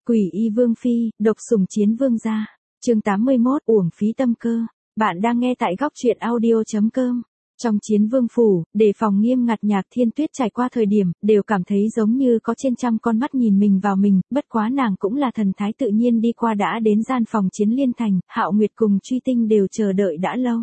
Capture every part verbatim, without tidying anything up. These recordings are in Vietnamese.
Quỷ y vương phi, độc sủng chiến vương gia. Chương tám mươi mốt, uổng phí tâm cơ. Bạn đang nghe tại góc truyện audio chấm com. Trong chiến vương phủ, đề phòng nghiêm ngặt Nhạc Thiên Tuyết trải qua thời điểm, đều cảm thấy giống như có trên trăm con mắt nhìn mình vào mình, bất quá nàng cũng là thần thái tự nhiên đi qua đã đến gian phòng Chiến Liên Thành, Hạo Nguyệt cùng Truy Tinh đều chờ đợi đã lâu.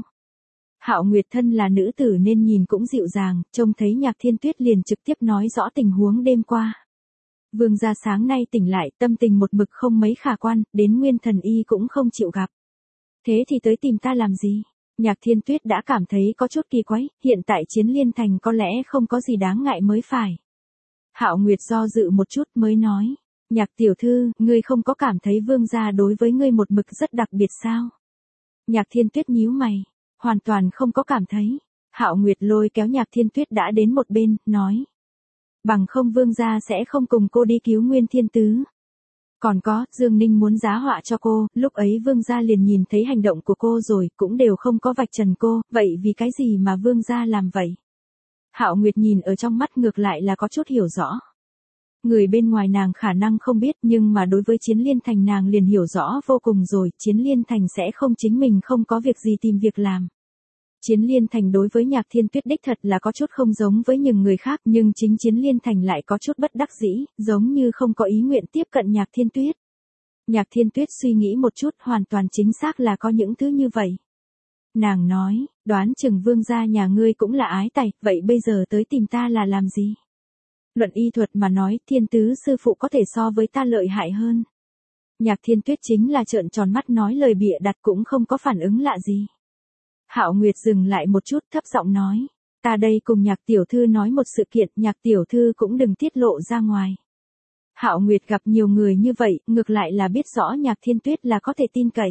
Hạo Nguyệt thân là nữ tử nên nhìn cũng dịu dàng, trông thấy Nhạc Thiên Tuyết liền trực tiếp nói rõ tình huống đêm qua. Vương gia sáng nay tỉnh lại, tâm tình một mực không mấy khả quan, đến Nguyên Thần Y cũng không chịu gặp. Thế thì tới tìm ta làm gì? Nhạc Thiên Tuyết đã cảm thấy có chút kỳ quái, hiện tại Chiến Liên Thành có lẽ không có gì đáng ngại mới phải. Hạo Nguyệt do dự một chút mới nói, Nhạc tiểu thư, ngươi không có cảm thấy vương gia đối với ngươi một mực rất đặc biệt sao? Nhạc Thiên Tuyết nhíu mày, hoàn toàn không có cảm thấy. Hạo Nguyệt lôi kéo Nhạc Thiên Tuyết đã đến một bên, nói, bằng không vương gia sẽ không cùng cô đi cứu Nguyên Thiên Tứ. Còn có, Dương Ninh muốn giá họa cho cô, lúc ấy vương gia liền nhìn thấy hành động của cô rồi, cũng đều không có vạch trần cô, vậy vì cái gì mà vương gia làm vậy? Hạo Nguyệt nhìn ở trong mắt ngược lại là có chút hiểu rõ. Người bên ngoài nàng khả năng không biết, nhưng mà đối với Chiến Liên Thành nàng liền hiểu rõ vô cùng rồi, Chiến Liên Thành sẽ không chính mình không có việc gì tìm việc làm. Chiến Liên Thành đối với Nhạc Thiên Tuyết đích thật là có chút không giống với những người khác, nhưng chính Chiến Liên Thành lại có chút bất đắc dĩ, giống như không có ý nguyện tiếp cận Nhạc Thiên Tuyết. Nhạc Thiên Tuyết suy nghĩ một chút, hoàn toàn chính xác là có những thứ như vậy. Nàng nói, đoán chừng vương gia nhà ngươi cũng là ái tài, vậy bây giờ tới tìm ta là làm gì? Luận y thuật mà nói, Thiên Tứ sư phụ có thể so với ta lợi hại hơn. Nhạc Thiên Tuyết chính là trợn tròn mắt nói lời bịa đặt cũng không có phản ứng lạ gì. Hạo Nguyệt dừng lại một chút thấp giọng nói, ta đây cùng Nhạc tiểu thư nói một sự kiện, Nhạc tiểu thư cũng đừng tiết lộ ra ngoài. Hạo Nguyệt gặp nhiều người như vậy, ngược lại là biết rõ Nhạc Thiên Tuyết là có thể tin cậy.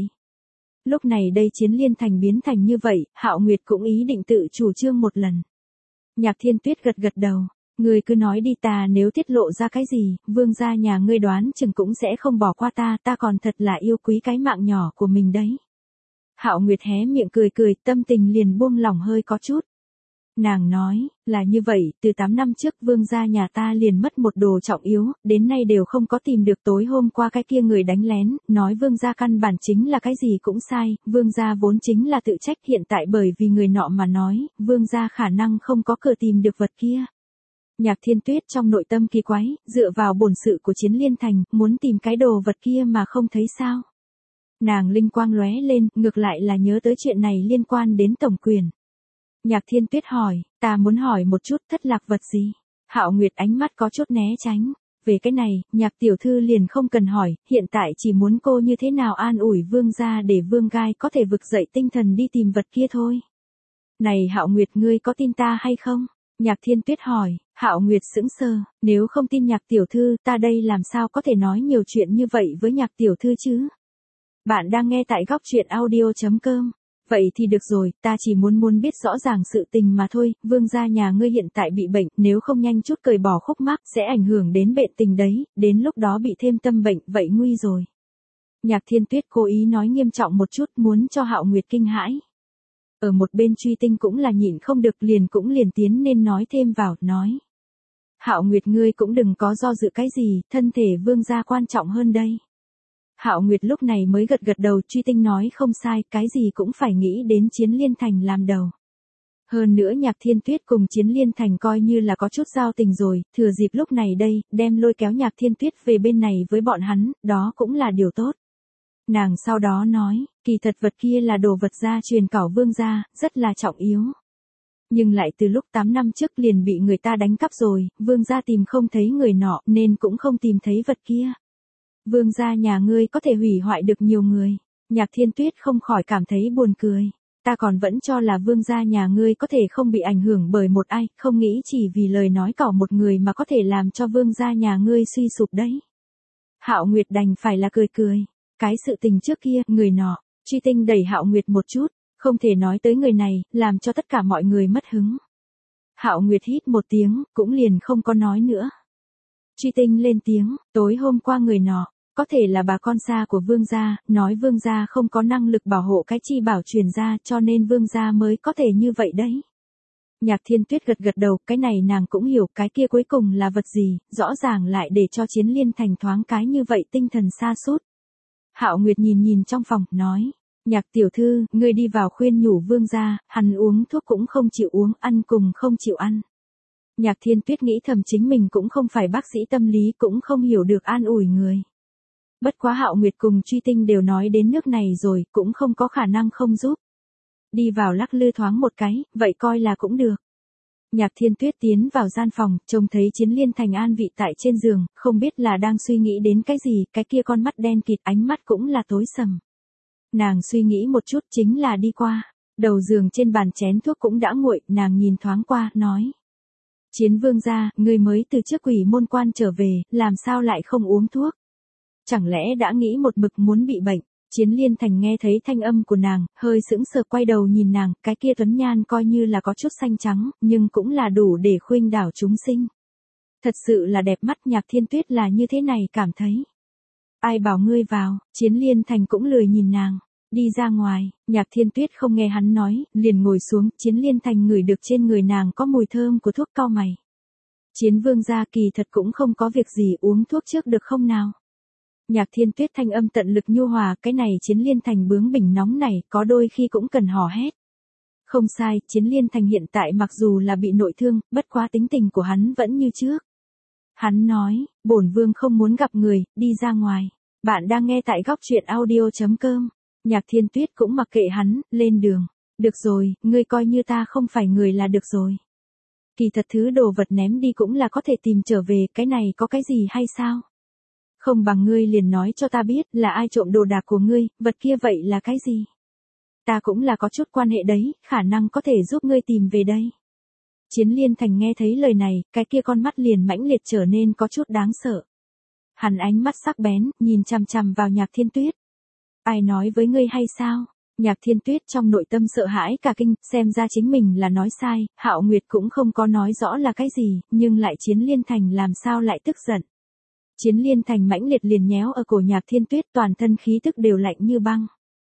Lúc này đây Chiến Liên Thành biến thành như vậy, Hạo Nguyệt cũng ý định tự chủ trương một lần. Nhạc Thiên Tuyết gật gật đầu, ngươi cứ nói đi, ta nếu tiết lộ ra cái gì, vương gia nhà ngươi đoán chừng cũng sẽ không bỏ qua ta, ta còn thật là yêu quý cái mạng nhỏ của mình đấy. Hạo Nguyệt hé miệng cười cười, tâm tình liền buông lỏng hơi có chút. Nàng nói, là như vậy, từ tám năm trước vương gia nhà ta liền mất một đồ trọng yếu, đến nay đều không có tìm được, tối hôm qua cái kia người đánh lén, nói vương gia căn bản chính là cái gì cũng sai, vương gia vốn chính là tự trách, hiện tại bởi vì người nọ mà nói, vương gia khả năng không có cửa tìm được vật kia. Nhạc Thiên Tuyết trong nội tâm kỳ quái, dựa vào bổn sự của Chiến Liên Thành, muốn tìm cái đồ vật kia mà không thấy sao. Nàng linh quang lóe lên, ngược lại là nhớ tới chuyện này liên quan đến tổng quyền. Nhạc Thiên Tuyết hỏi, ta muốn hỏi một chút, thất lạc vật gì? Hạo Nguyệt ánh mắt có chút né tránh. Về cái này, Nhạc tiểu thư liền không cần hỏi, hiện tại chỉ muốn cô như thế nào an ủi vương gia để vương gai có thể vực dậy tinh thần đi tìm vật kia thôi. Này Hạo Nguyệt, ngươi có tin ta hay không? Nhạc Thiên Tuyết hỏi. Hạo Nguyệt sững sờ, nếu không tin Nhạc tiểu thư, ta đây làm sao có thể nói nhiều chuyện như vậy với Nhạc tiểu thư chứ? Bạn đang nghe tại góc truyện audio chấm com. Vậy thì được rồi, ta chỉ muốn muốn biết rõ ràng sự tình mà thôi, vương gia nhà ngươi hiện tại bị bệnh, nếu không nhanh chút cởi bỏ khúc mắc sẽ ảnh hưởng đến bệnh tình đấy, đến lúc đó bị thêm tâm bệnh, vậy nguy rồi. Nhạc Thiên Tuyết cố ý nói nghiêm trọng một chút, muốn cho Hạo Nguyệt kinh hãi. Ở một bên Truy Tinh cũng là nhịn không được, liền cũng liền tiến nên nói thêm vào, nói. Hạo Nguyệt, ngươi cũng đừng có do dự cái gì, thân thể vương gia quan trọng hơn đây. Hạo Nguyệt lúc này mới gật gật đầu, Truy Tinh nói không sai, cái gì cũng phải nghĩ đến Chiến Liên Thành làm đầu. Hơn nữa Nhạc Thiên Tuyết cùng Chiến Liên Thành coi như là có chút giao tình rồi, thừa dịp lúc này đây, đem lôi kéo Nhạc Thiên Tuyết về bên này với bọn hắn, đó cũng là điều tốt. Nàng sau đó nói, kỳ thật vật kia là đồ vật gia truyền cảo vương gia, rất là trọng yếu. Nhưng lại từ lúc tám năm trước liền bị người ta đánh cắp rồi, vương gia tìm không thấy người nọ nên cũng không tìm thấy vật kia. Vương gia nhà ngươi có thể hủy hoại được nhiều người. Nhạc Thiên Tuyết không khỏi cảm thấy buồn cười. Ta còn vẫn cho là vương gia nhà ngươi có thể không bị ảnh hưởng bởi một ai, không nghĩ chỉ vì lời nói cỏ một người mà có thể làm cho vương gia nhà ngươi suy sụp đấy. Hạo Nguyệt đành phải là cười cười. Cái sự tình trước kia, người nọ. Truy Tinh đẩy Hạo Nguyệt một chút, không thể nói tới người này, làm cho tất cả mọi người mất hứng. Hạo Nguyệt hít một tiếng, cũng liền không có nói nữa. Truy Tinh lên tiếng, tối hôm qua người nọ, có thể là bà con xa của vương gia, nói vương gia không có năng lực bảo hộ cái chi bảo truyền ra, cho nên vương gia mới có thể như vậy đấy. Nhạc Thiên Tuyết gật gật đầu, cái này nàng cũng hiểu, cái kia cuối cùng là vật gì, rõ ràng lại để cho Chiến Liên Thành thoáng cái như vậy tinh thần sa sút. Hạo Nguyệt nhìn nhìn trong phòng, nói, Nhạc tiểu thư, ngươi đi vào khuyên nhủ vương gia, hắn uống thuốc cũng không chịu uống, ăn cùng không chịu ăn. Nhạc Thiên Tuyết nghĩ thầm chính mình cũng không phải bác sĩ tâm lý, cũng không hiểu được an ủi người. Bất quá Hạo Nguyệt cùng Truy Tinh đều nói đến nước này rồi, cũng không có khả năng không giúp. Đi vào lắc lư thoáng một cái, vậy coi là cũng được. Nhạc Thiên Tuyết tiến vào gian phòng, trông thấy Chiến Liên Thành an vị tại trên giường, không biết là đang suy nghĩ đến cái gì, cái kia con mắt đen kịt, ánh mắt cũng là tối sầm. Nàng suy nghĩ một chút chính là đi qua, đầu giường trên bàn chén thuốc cũng đã nguội, nàng nhìn thoáng qua, nói. Chiến vương gia, ngươi mới từ trước quỷ môn quan trở về, làm sao lại không uống thuốc? Chẳng lẽ đã nghĩ một mực muốn bị bệnh? Chiến Liên Thành nghe thấy thanh âm của nàng, hơi sững sờ quay đầu nhìn nàng, cái kia tuấn nhan coi như là có chút xanh trắng, nhưng cũng là đủ để khuynh đảo chúng sinh. Thật sự là đẹp mắt. Nhạc Thiên Tuyết là như thế này cảm thấy. Ai bảo ngươi vào? Chiến Liên Thành cũng lười nhìn nàng, đi ra ngoài. Nhạc Thiên Tuyết không nghe hắn nói, liền ngồi xuống. Chiến Liên Thành ngửi được trên người nàng có mùi thơm của thuốc, cau mày. Chiến vương gia, kỳ thật cũng không có việc gì, uống thuốc trước được không nào? Nhạc Thiên Tuyết thanh âm tận lực nhu hòa, cái này Chiến Liên Thành bướng bỉnh nóng này, có đôi khi cũng cần hò hét. Không sai, Chiến Liên Thành hiện tại mặc dù là bị nội thương, bất quá tính tình của hắn vẫn như trước. Hắn nói, bổn vương không muốn gặp người, đi ra ngoài. Bạn đang nghe tại góc truyện audio chấm com. Nhạc Thiên Tuyết cũng mặc kệ hắn, lên đường. Được rồi, ngươi coi như ta không phải người là được rồi. Kỳ thật thứ đồ vật ném đi cũng là có thể tìm trở về, cái này có cái gì hay sao? Không bằng ngươi liền nói cho ta biết là ai trộm đồ đạc của ngươi, vật kia vậy là cái gì? Ta cũng là có chút quan hệ đấy, khả năng có thể giúp ngươi tìm về đây. Chiến Liên Thành nghe thấy lời này, cái kia con mắt liền mãnh liệt trở nên có chút đáng sợ. Hắn ánh mắt sắc bén, nhìn chằm chằm vào Nhạc Thiên Tuyết. Ai nói với ngươi hay sao? Nhạc Thiên Tuyết trong nội tâm sợ hãi cả kinh, xem ra chính mình là nói sai, Hạo Nguyệt cũng không có nói rõ là cái gì, nhưng lại Chiến Liên Thành làm sao lại tức giận. Chiến Liên Thành mãnh liệt liền nhéo ở cổ Nhạc Thiên Tuyết, toàn thân khí tức đều lạnh như băng.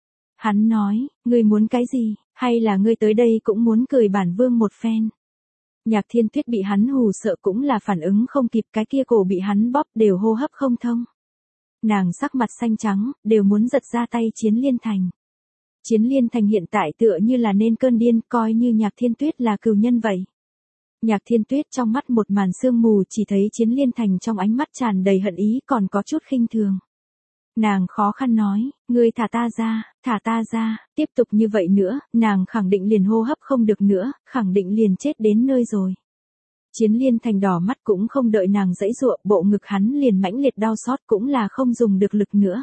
Hắn nói, ngươi muốn cái gì, hay là ngươi tới đây cũng muốn cười bản vương một phen? Nhạc Thiên Tuyết bị hắn hù sợ cũng là phản ứng không kịp, cái kia cổ bị hắn bóp đều hô hấp không thông. Nàng sắc mặt xanh trắng, đều muốn giật ra tay Chiến Liên Thành. Chiến Liên Thành hiện tại tựa như là nên cơn điên, coi như Nhạc Thiên Tuyết là cừu nhân vậy. Nhạc Thiên Tuyết trong mắt một màn sương mù, chỉ thấy Chiến Liên Thành trong ánh mắt tràn đầy hận ý, còn có chút khinh thường. Nàng khó khăn nói, ngươi thả ta ra, thả ta ra, tiếp tục như vậy nữa, nàng khẳng định liền hô hấp không được nữa, khẳng định liền chết đến nơi rồi. Chiến Liên Thành đỏ mắt cũng không đợi nàng giãy giụa, bộ ngực hắn liền mãnh liệt đau xót, cũng là không dùng được lực nữa.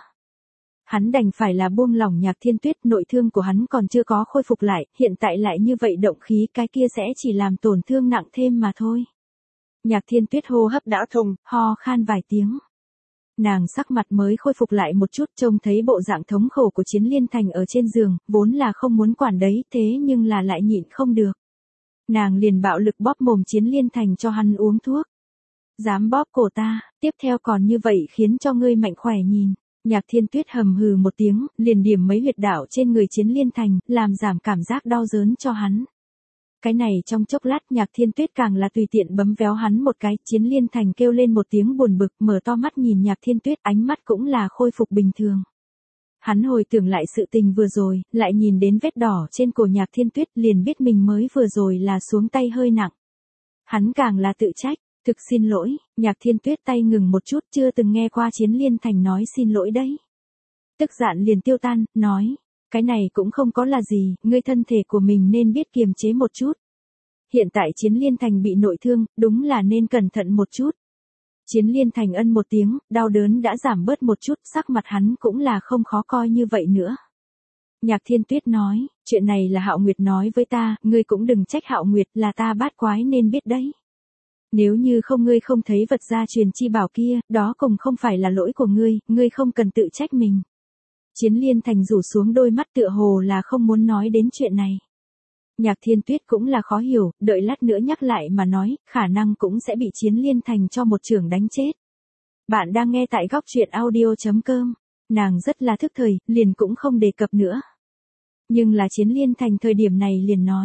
Hắn đành phải là buông lỏng Nhạc Thiên Tuyết, nội thương của hắn còn chưa có khôi phục lại, hiện tại lại như vậy động khí, cái kia sẽ chỉ làm tổn thương nặng thêm mà thôi. Nhạc Thiên Tuyết hô hấp đã thông, ho khan vài tiếng. Nàng sắc mặt mới khôi phục lại một chút, trông thấy bộ dạng thống khổ của Chiến Liên Thành ở trên giường, vốn là không muốn quản đấy, thế nhưng là lại nhịn không được. Nàng liền bạo lực bóp mồm Chiến Liên Thành cho hắn uống thuốc. Dám bóp cổ ta, tiếp theo còn như vậy khiến cho ngươi mạnh khỏe nhìn. Nhạc Thiên Tuyết hầm hừ một tiếng, liền điểm mấy huyệt đạo trên người Chiến Liên Thành, làm giảm cảm giác đau đớn cho hắn. Cái này trong chốc lát Nhạc Thiên Tuyết càng là tùy tiện bấm véo hắn một cái, Chiến Liên Thành kêu lên một tiếng buồn bực, mở to mắt nhìn Nhạc Thiên Tuyết, ánh mắt cũng là khôi phục bình thường. Hắn hồi tưởng lại sự tình vừa rồi, lại nhìn đến vết đỏ trên cổ Nhạc Thiên Tuyết, liền biết mình mới vừa rồi là xuống tay hơi nặng. Hắn càng là tự trách, thực xin lỗi. Nhạc Thiên Tuyết tay ngừng một chút, chưa từng nghe qua Chiến Liên Thành nói xin lỗi đấy. Tức giận liền tiêu tan, nói, cái này cũng không có là gì, ngươi thân thể của mình nên biết kiềm chế một chút. Hiện tại Chiến Liên Thành bị nội thương, đúng là nên cẩn thận một chút. Chiến Liên Thành ân một tiếng, đau đớn đã giảm bớt một chút, sắc mặt hắn cũng là không khó coi như vậy nữa. Nhạc Thiên Tuyết nói, chuyện này là Hạo Nguyệt nói với ta, ngươi cũng đừng trách Hạo Nguyệt, là ta bát quái nên biết đấy. Nếu như không ngươi không thấy vật gia truyền chi bảo kia, đó cũng không phải là lỗi của ngươi, ngươi không cần tự trách mình. Chiến Liên Thành rủ xuống đôi mắt tựa hồ là không muốn nói đến chuyện này. Nhạc Thiên Tuyết cũng là khó hiểu, đợi lát nữa nhắc lại mà nói, khả năng cũng sẽ bị Chiến Liên Thành cho một chưởng đánh chết. Bạn đang nghe tại góc truyện audio chấm com. Nàng rất là thức thời, liền cũng không đề cập nữa. Nhưng là Chiến Liên Thành thời điểm này liền nói,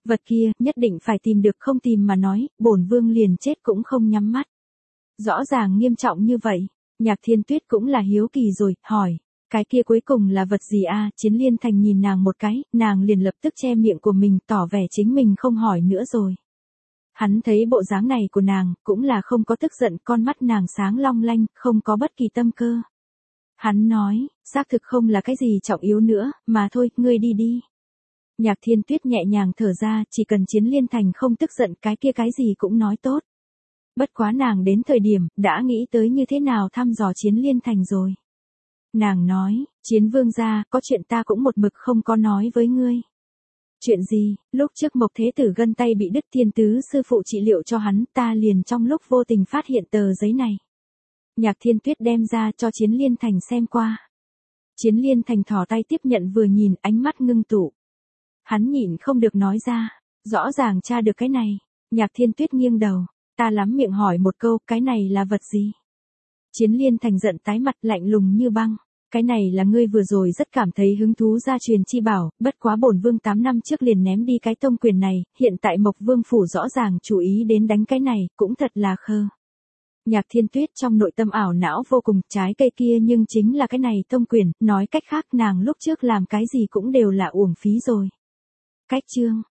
Vật kia, nhất định phải tìm được, không tìm mà nói, bổn vương liền chết cũng không nhắm mắt. Rõ ràng nghiêm trọng như vậy, Nhạc Thiên Tuyết cũng là hiếu kỳ rồi, hỏi, cái kia cuối cùng là vật gì a? Chiến Liên Thành nhìn nàng một cái, nàng liền lập tức che miệng của mình, tỏ vẻ chính mình không hỏi nữa rồi. Hắn thấy bộ dáng này của nàng, cũng là không có tức giận, con mắt nàng sáng long lanh, không có bất kỳ tâm cơ. Hắn nói, xác thực không là cái gì trọng yếu nữa, mà thôi, ngươi đi đi. Nhạc Thiên Tuyết nhẹ nhàng thở ra, chỉ cần Chiến Liên Thành không tức giận, cái kia cái gì cũng nói tốt. Bất quá nàng đến thời điểm, đã nghĩ tới như thế nào thăm dò Chiến Liên Thành rồi. Nàng nói, Chiến vương gia, có chuyện ta cũng một mực không có nói với ngươi. Chuyện gì? Lúc trước Mộc Thế Tử gân tay bị đứt, Thiên Tứ sư phụ trị liệu cho hắn, ta liền trong lúc vô tình phát hiện tờ giấy này. Nhạc Thiên Tuyết đem ra cho Chiến Liên Thành xem qua. Chiến Liên Thành thò tay tiếp nhận vừa nhìn, ánh mắt ngưng tụ. Hắn nhịn không được nói ra, rõ ràng tra được cái này. Nhạc Thiên Tuyết nghiêng đầu, ta lắm miệng hỏi một câu, cái này là vật gì? Chiến Liên Thành giận tái mặt, lạnh lùng như băng. Cái này là ngươi vừa rồi rất cảm thấy hứng thú gia truyền chi bảo, bất quá bổn vương tám năm trước liền ném đi cái tông quyền này, hiện tại Mộc Vương phủ rõ ràng chú ý đến đánh cái này, cũng thật là khờ. Nhạc Thiên Tuyết trong nội tâm ảo não vô cùng, trái cây kia nhưng chính là cái này tông quyền, nói cách khác nàng lúc trước làm cái gì cũng đều là uổng phí rồi. Cách chương